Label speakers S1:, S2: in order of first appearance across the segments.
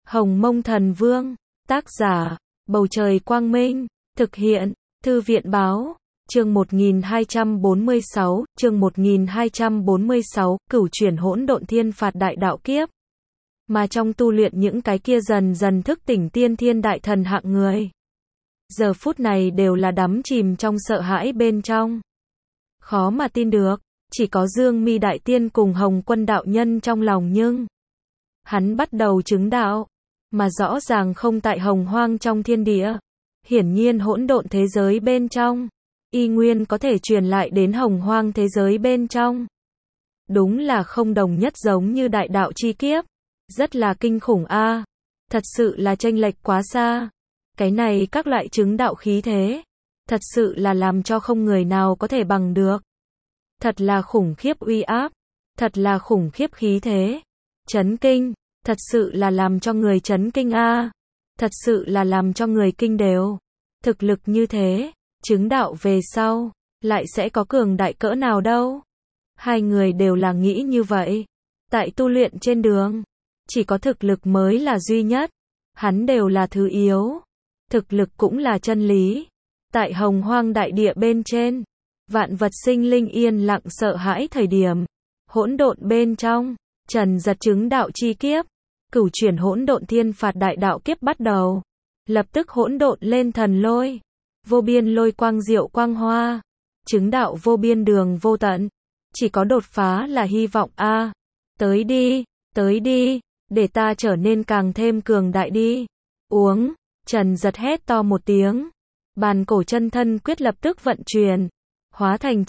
S1: Hồng Mông Thần Vương, tác giả, Bầu Trời Quang Minh, thực hiện, Thư viện Báo, chương 1246, chương 1246, cửu chuyển hỗn độn thiên phạt đại đạo kiếp. Mà trong tu luyện những cái kia dần dần thức tỉnh tiên thiên đại thần hạng người. Giờ phút này đều là đắm chìm trong sợ hãi bên trong. Khó mà tin được, chỉ có Dương Mi Đại Tiên cùng Hồng Quân đạo nhân trong lòng nhưng hắn bắt đầu chứng đạo, mà rõ ràng không tại hồng hoang trong thiên địa. Hiển nhiên hỗn độn thế giới bên trong, y nguyên có thể truyền lại đến hồng hoang thế giới bên trong. Đúng là không đồng nhất giống như đại đạo chi kiếp. Rất là kinh khủng a, thật sự là chênh lệch quá xa. Cái này các loại chứng đạo khí thế, thật sự là làm cho không người nào có thể bằng được. Thật là khủng khiếp uy áp, thật là khủng khiếp khí thế. Chấn kinh, thật sự là làm cho người chấn kinh a, thật sự là làm cho người kinh đều. Thực lực như thế, chứng đạo về sau, lại sẽ có cường đại cỡ nào đâu. Hai người đều là nghĩ như vậy. Tại tu luyện trên đường, chỉ có thực lực mới là duy nhất. Hắn đều là thứ yếu. Thực lực cũng là chân lý. Tại hồng hoang đại địa bên trên, vạn vật sinh linh yên lặng sợ hãi thời điểm, hỗn độn bên trong, Trần Giật chứng đạo chi kiếp, cửu chuyển hỗn độn thiên phạt đại đạo kiếp bắt đầu. Lập tức hỗn độn lên thần lôi, vô biên lôi quang diệu quang hoa, chứng đạo vô biên đường vô tận. Chỉ có đột phá là hy vọng a. Tới đi, để ta trở nên càng thêm cường đại đi. Uống, Trần Giật hét to một tiếng. Bàn cổ chân thân quyết lập tức vận chuyển, hóa thành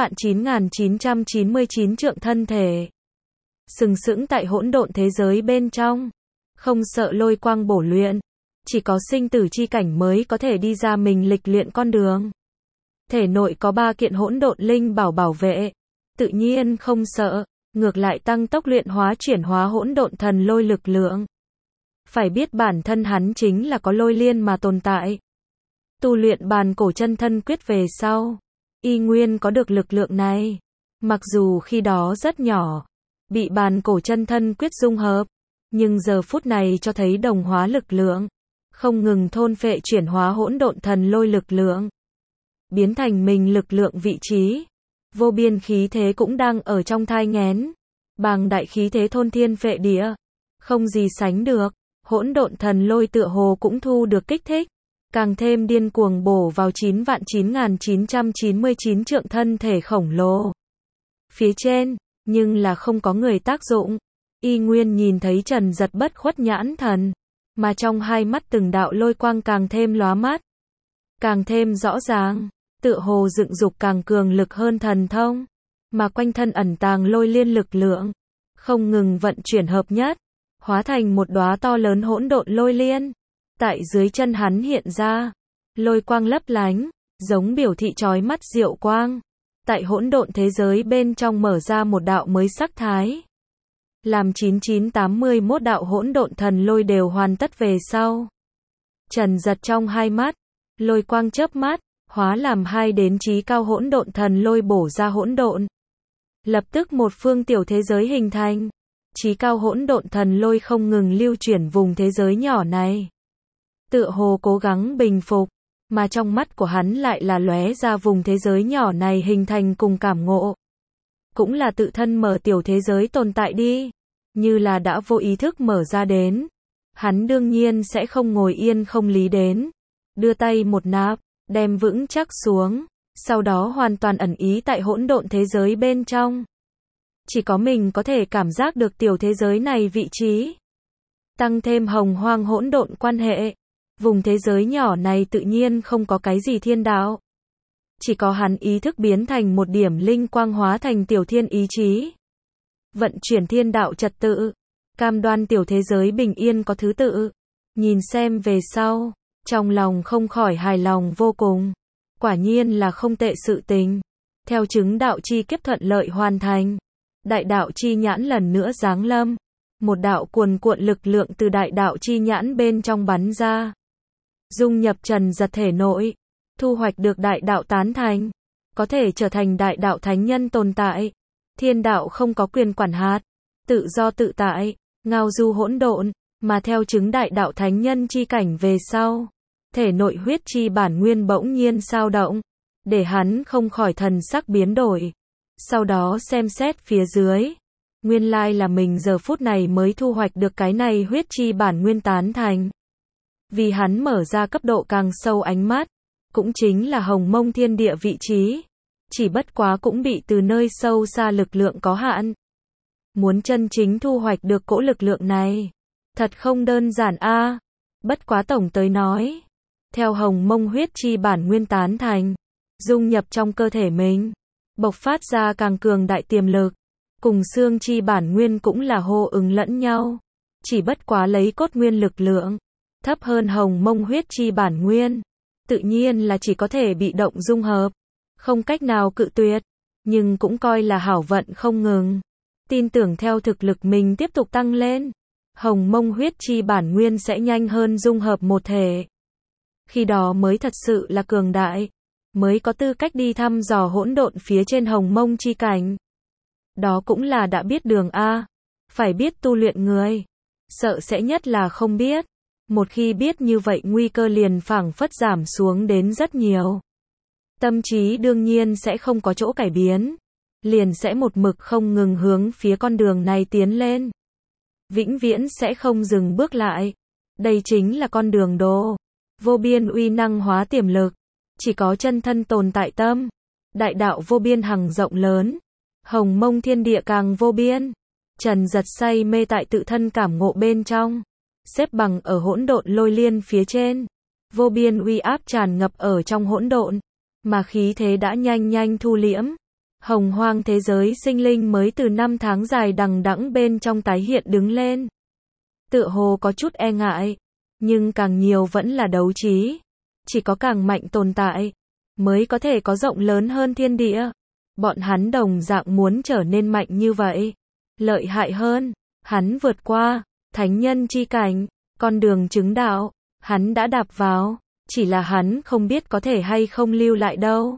S1: 9.999 trượng thân thể. Sừng sững tại hỗn độn thế giới bên trong, không sợ lôi quang bổ luyện. Chỉ có sinh tử chi cảnh mới có thể đi ra mình lịch luyện con đường. Thể nội có 3 kiện hỗn độn linh bảo bảo vệ, tự nhiên không sợ, ngược lại tăng tốc luyện hóa chuyển hóa hỗn độn thần lôi lực lượng. Phải biết bản thân hắn chính là có lôi liên mà tồn tại. Tu luyện bàn cổ chân thân quyết về sau, y nguyên có được lực lượng này. Mặc dù khi đó rất nhỏ, bị bàn cổ chân thân quyết dung hợp, nhưng giờ phút này cho thấy đồng hóa lực lượng, không ngừng thôn phệ chuyển hóa hỗn độn thần lôi lực lượng, biến thành mình lực lượng vị trí. Vô biên khí thế cũng đang ở trong thai nghén, bàng đại khí thế thôn thiên phệ địa, không gì sánh được. Hỗn độn thần lôi tựa hồ cũng thu được kích thích, càng thêm điên cuồng bổ vào 9.999 trượng thân thể khổng lồ phía trên, nhưng là không có người tác dụng. Y nguyên nhìn thấy Trần Giật bất khuất nhãn thần, mà trong hai mắt từng đạo lôi quang càng thêm lóa mắt, càng thêm rõ ràng, tựa hồ dựng dục càng cường lực hơn thần thông, mà quanh thân ẩn tàng lôi liên lực lượng, không ngừng vận chuyển hợp nhất, hóa thành một đóa to lớn hỗn độn lôi liên. Tại dưới chân hắn hiện ra, lôi quang lấp lánh, giống biểu thị chói mắt diệu quang. Tại hỗn độn thế giới bên trong mở ra một đạo mới sắc thái. Làm 9981 đạo hỗn độn thần lôi đều hoàn tất về sau. Trần Giật trong hai mắt, lôi quang chớp mắt, hóa làm 2 đến chí cao hỗn độn thần lôi bổ ra hỗn độn. Lập tức một phương tiểu thế giới hình thành. Chí cao hỗn độn thần lôi không ngừng lưu chuyển vùng thế giới nhỏ này. Tựa hồ cố gắng bình phục, mà trong mắt của hắn lại là lóe ra vùng thế giới nhỏ này hình thành cùng cảm ngộ. Cũng là tự thân mở tiểu thế giới tồn tại đi, như là đã vô ý thức mở ra đến. Hắn đương nhiên sẽ không ngồi yên không lý đến, đưa tay một nạp, đem vững chắc xuống, sau đó hoàn toàn ẩn ý tại hỗn độn thế giới bên trong. Chỉ có mình có thể cảm giác được tiểu thế giới này vị trí. Tăng thêm hồng hoang hỗn độn quan hệ, vùng thế giới nhỏ này tự nhiên không có cái gì thiên đạo. Chỉ có hắn ý thức biến thành một điểm linh quang hóa thành tiểu thiên ý chí. Vận chuyển thiên đạo trật tự, cam đoan tiểu thế giới bình yên có thứ tự. Nhìn xem về sau, trong lòng không khỏi hài lòng vô cùng. Quả nhiên là không tệ sự tình. Theo chứng đạo chi kiếp thuận lợi hoàn thành, đại đạo chi nhãn lần nữa giáng lâm. Một đạo cuồn cuộn lực lượng từ đại đạo chi nhãn bên trong bắn ra, dung nhập Trần Giật thể nội, thu hoạch được đại đạo tán thành, có thể trở thành đại đạo thánh nhân tồn tại. Thiên đạo không có quyền quản hạt, tự do tự tại, ngao du hỗn độn, Mà theo chứng đại đạo thánh nhân chi cảnh về sau, thể nội huyết chi bản nguyên bỗng nhiên sao động, để hắn không khỏi thần sắc biến đổi. Sau đó xem xét phía dưới, nguyên lai là mình giờ phút này mới thu hoạch được cái này huyết chi bản nguyên tán thành. Vì hắn mở ra cấp độ càng sâu ánh mắt, cũng chính là hồng mông thiên địa vị trí, chỉ bất quá cũng bị từ nơi sâu xa lực lượng có hạn. Muốn chân chính thu hoạch được cỗ lực lượng này, thật không đơn giản a. Bất quá tổng tới nói, theo hồng mông huyết chi bản nguyên tán thành, dung nhập trong cơ thể mình, bộc phát ra càng cường đại tiềm lực, cùng xương chi bản nguyên cũng là hô ứng lẫn nhau, chỉ bất quá lấy cốt nguyên lực lượng thấp hơn hồng mông huyết chi bản nguyên, tự nhiên là chỉ có thể bị động dung hợp, không cách nào cự tuyệt, nhưng cũng coi là hảo vận không ngừng. Tin tưởng theo thực lực mình tiếp tục tăng lên, hồng mông huyết chi bản nguyên sẽ nhanh hơn dung hợp một thể. Khi đó mới thật sự là cường đại, mới có tư cách đi thăm dò hỗn độn phía trên hồng mông chi cảnh. Đó cũng là đã biết đường a, phải biết tu luyện người, sợ sẽ nhất là không biết. Một khi biết như vậy nguy cơ liền phảng phất giảm xuống đến rất nhiều. Tâm trí đương nhiên sẽ không có chỗ cải biến, liền sẽ một mực không ngừng hướng phía con đường này tiến lên. Vĩnh viễn sẽ không dừng bước lại. Đây chính là con đường đồ. Vô biên uy năng hóa tiềm lực. Chỉ có chân thân tồn tại tâm. Đại đạo vô biên hằng rộng lớn. Hồng mông thiên địa càng vô biên. Trần Giật say mê tại tự thân cảm ngộ bên trong. Xếp bằng ở hỗn độn lôi liên phía trên. Vô biên uy áp tràn ngập ở trong hỗn độn. Mà khí thế đã nhanh nhanh thu liễm. Hồng hoang thế giới sinh linh mới từ 5 tháng dài đằng đẵng bên trong tái hiện đứng lên. Tựa hồ có chút e ngại, nhưng càng nhiều vẫn là đấu trí. Chỉ có càng mạnh tồn tại, mới có thể có rộng lớn hơn thiên địa. Bọn hắn đồng dạng muốn trở nên mạnh như vậy. Lợi hại hơn, hắn vượt qua, thánh nhân chi cảnh, con đường chứng đạo, hắn đã đạp vào, chỉ là hắn không biết có thể hay không lưu lại đâu.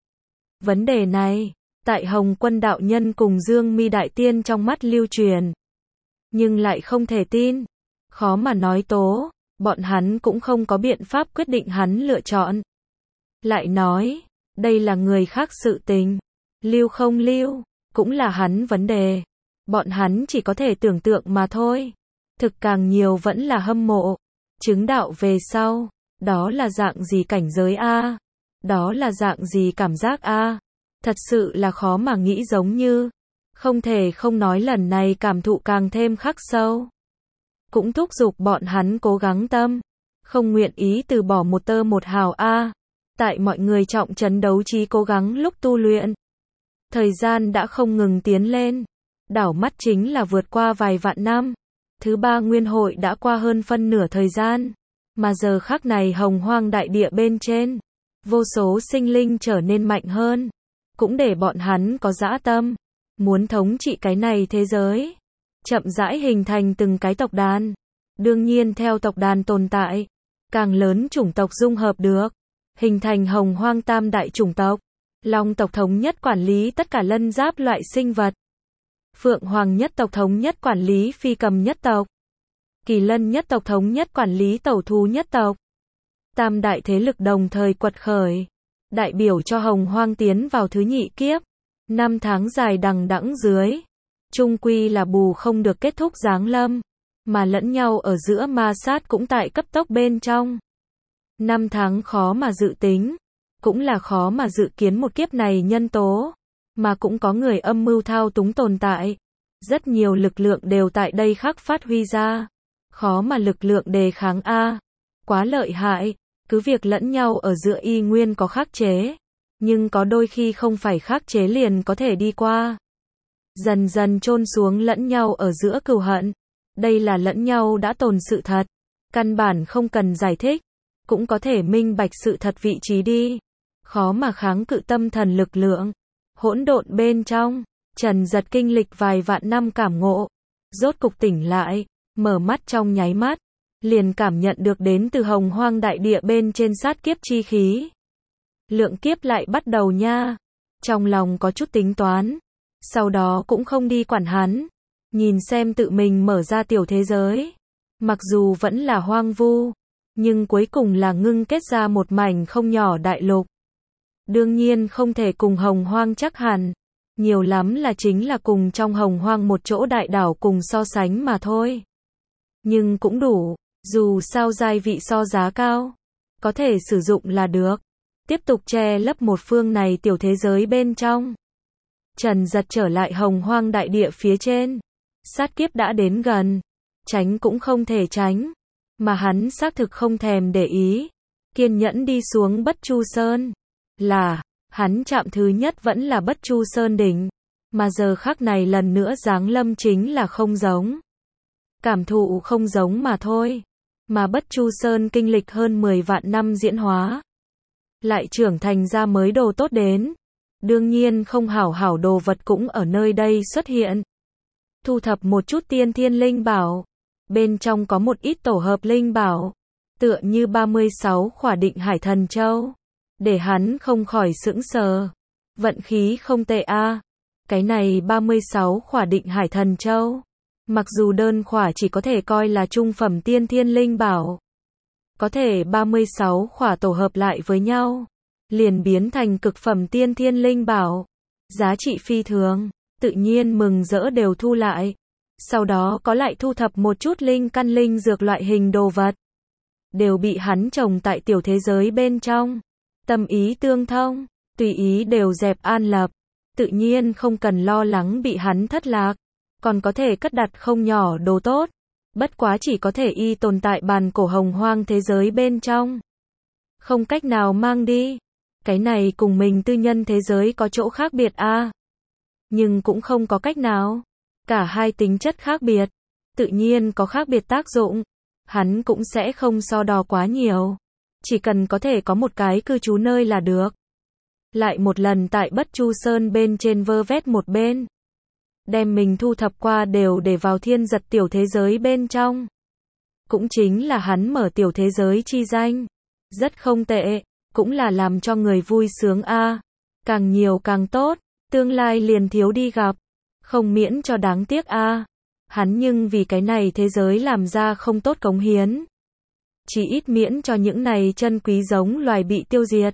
S1: Vấn đề này, tại Hồng Quân đạo nhân cùng Dương Mi đại tiên trong mắt lưu truyền, nhưng lại không thể tin, khó mà nói tố, bọn hắn cũng không có biện pháp quyết định hắn lựa chọn. Lại nói, đây là người khác sự tình, lưu không lưu, cũng là hắn vấn đề, bọn hắn chỉ có thể tưởng tượng mà thôi. Thực càng nhiều vẫn là hâm mộ, chứng đạo về sau, đó là dạng gì cảnh giới a, đó là dạng gì cảm giác a. Thật sự là khó mà nghĩ, giống như không thể không nói lần này cảm thụ càng thêm khắc sâu. Cũng thúc giục bọn hắn cố gắng tâm, không nguyện ý từ bỏ một tơ một hào a. Tại mọi người trọng trấn đấu trí cố gắng lúc tu luyện, thời gian đã không ngừng tiến lên, đảo mắt chính là vượt qua vài vạn năm. Thứ ba nguyên hội đã qua hơn phân nửa thời gian, mà giờ khắc này hồng hoang đại địa bên trên, vô số sinh linh trở nên mạnh hơn, cũng để bọn hắn có dã tâm, muốn thống trị cái này thế giới, chậm rãi hình thành từng cái tộc đàn. Đương nhiên theo tộc đàn tồn tại, càng lớn chủng tộc dung hợp được, hình thành hồng hoang tam đại chủng tộc. Long tộc thống nhất quản lý tất cả lân giáp loại sinh vật. Phượng Hoàng nhất tộc thống nhất quản lý phi cầm nhất tộc. Kỳ Lân nhất tộc thống nhất quản lý tẩu thú nhất tộc. Tam đại thế lực đồng thời quật khởi, đại biểu cho hồng hoang tiến vào thứ nhị kiếp. 5 tháng dài đằng đẵng dưới, chung quy là bù không được kết thúc giáng lâm, mà lẫn nhau ở giữa ma sát cũng tại cấp tốc bên trong. 5 tháng khó mà dự tính, cũng là khó mà dự kiến một kiếp này nhân tố, mà cũng có người âm mưu thao túng tồn tại. Rất nhiều lực lượng đều tại đây khắc phát huy ra, khó mà lực lượng đề kháng a, quá lợi hại. Cứ việc lẫn nhau ở giữa y nguyên có khắc chế, nhưng có đôi khi không phải khắc chế liền có thể đi qua. Dần dần chôn xuống lẫn nhau ở giữa cừu hận. Đây là lẫn nhau đã tồn sự thật, căn bản không cần giải thích, cũng có thể minh bạch sự thật vị trí đi. Khó mà kháng cự tâm thần lực lượng. Hỗn độn bên trong, Trần Giật kinh lịch vài vạn năm cảm ngộ, rốt cục tỉnh lại, mở mắt trong nháy mắt, liền cảm nhận được đến từ hồng hoang đại địa bên trên sát kiếp chi khí. Lượng kiếp lại bắt đầu nha. Trong lòng có chút tính toán, sau đó cũng không đi quản hắn, nhìn xem tự mình mở ra tiểu thế giới, Mặc dù vẫn là hoang vu, nhưng cuối cùng là ngưng kết ra một mảnh không nhỏ đại lục. Đương nhiên không thể cùng Hồng Hoang chắc hẳn, nhiều lắm là chính là cùng trong Hồng Hoang một chỗ đại đảo cùng so sánh mà thôi. Nhưng cũng đủ, dù sao giai vị so giá cao, có thể sử dụng là được. Tiếp tục che lấp một phương này tiểu thế giới bên trong. Trần Giật trở lại Hồng Hoang đại địa phía trên. Sát kiếp đã đến gần, tránh cũng không thể tránh, mà hắn xác thực không thèm để ý, kiên nhẫn đi xuống Bất Chu Sơn. Là, hắn chạm thứ nhất vẫn là Bất Chu Sơn đỉnh, mà giờ khắc này lần nữa giáng lâm chính là không giống. Cảm thụ không giống mà thôi, mà Bất Chu Sơn kinh lịch hơn 10 vạn năm diễn hóa, lại trưởng thành ra mới đồ tốt đến. Đương nhiên không hảo hảo đồ vật cũng ở nơi đây xuất hiện. Thu thập một chút tiên thiên linh bảo, bên trong có một ít tổ hợp linh bảo, tựa như 36 khỏa Định Hải Thần Châu, để hắn không khỏi sững sờ. Vận khí không tệ a. Cái này 36 khỏa Định Hải Thần Châu, mặc dù đơn khỏa chỉ có thể coi là trung phẩm tiên thiên linh bảo, có thể 36 khỏa tổ hợp lại với nhau, liền biến thành cực phẩm tiên thiên linh bảo, giá trị phi thường, tự nhiên mừng rỡ đều thu lại. Sau đó có lại thu thập một chút linh căn linh dược loại hình đồ vật, đều bị hắn trồng tại tiểu thế giới bên trong. Tâm ý tương thông, tùy ý đều dẹp an lập, tự nhiên không cần lo lắng bị hắn thất lạc, còn có thể cất đặt không nhỏ đồ tốt, bất quá chỉ có thể y tồn tại bàn cổ Hồng Hoang thế giới bên trong, không cách nào mang đi. Cái này cùng mình tư nhân thế giới có chỗ khác biệt a, nhưng cũng không có cách nào, cả hai tính chất khác biệt, tự nhiên có khác biệt tác dụng, hắn cũng sẽ không so đo quá nhiều, chỉ cần có thể có một cái cư trú nơi là được. Lại một lần tại Bất Chu Sơn bên trên vơ vét một bên, đem mình thu thập qua đều để vào Thiên Giật tiểu thế giới bên trong, cũng chính là hắn mở tiểu thế giới chi danh, rất không tệ, cũng là làm cho người vui sướng a, càng nhiều càng tốt, tương lai liền thiếu đi gặp, không miễn cho đáng tiếc a. Hắn nhưng vì cái này thế giới làm ra không tốt cống hiến, chỉ ít miễn cho những này chân quý giống loài bị tiêu diệt.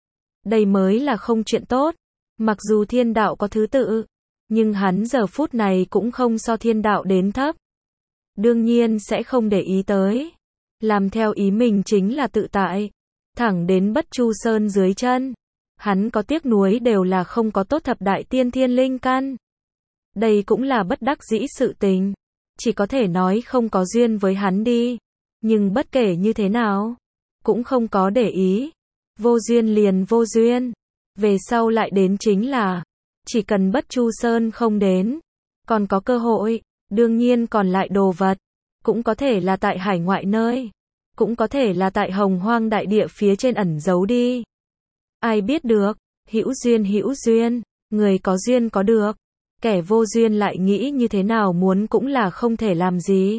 S1: Đây mới là không chuyện tốt. Mặc dù thiên đạo có thứ tự, nhưng hắn giờ phút này cũng không so thiên đạo đến thấp. Đương nhiên sẽ không để ý tới. Làm theo ý mình chính là tự tại. Thẳng đến Bất Chu Sơn dưới chân, hắn có tiếc nuối đều là không có tốt thập đại tiên thiên linh căn. Đây cũng là bất đắc dĩ sự tình. Chỉ có thể nói không có duyên với hắn đi. Nhưng bất kể như thế nào, cũng không có để ý. Vô duyên liền vô duyên. Về sau lại đến chính là, chỉ cần Bất Chu Sơn không đến, còn có cơ hội. Đương nhiên còn lại đồ vật, cũng có thể là tại hải ngoại nơi, cũng có thể là tại Hồng Hoang đại địa phía trên ẩn giấu đi. Ai biết được, hữu duyên, người có duyên có được, kẻ vô duyên lại nghĩ như thế nào muốn cũng là không thể làm gì.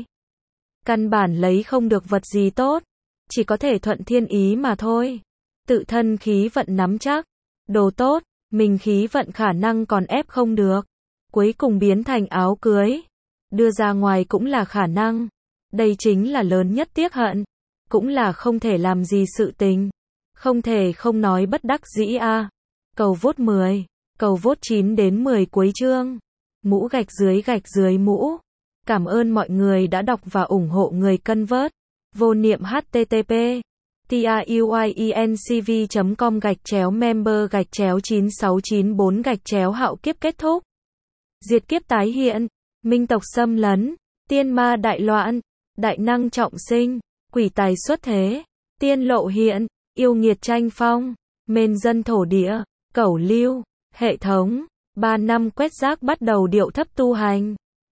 S1: Căn bản lấy không được vật gì tốt, chỉ có thể thuận thiên ý mà thôi. Tự thân khí vận nắm chắc, đồ tốt, mình khí vận khả năng còn ép không được, cuối cùng biến thành áo cưới, đưa ra ngoài cũng là khả năng. Đây chính là lớn nhất tiếc hận, cũng là không thể làm gì sự tình, không thể không nói bất đắc dĩ a. Cầu vote 10, cầu vote 9 đến 10 cuối chương. Mũ gạch dưới mũ. Cảm ơn mọi người đã đọc và ủng hộ người cân vớt. Vô niệm http truyencv.com/member/9694 hạo kiếp kết thúc. Diệt kiếp tái hiện, minh tộc xâm lấn, tiên ma đại loạn, đại năng trọng sinh, quỷ tài xuất thế, tiên lộ hiện, yêu nghiệt tranh phong, mên dân thổ địa, cẩu lưu, hệ thống, 3 năm quét rác bắt đầu điệu thấp tu hành.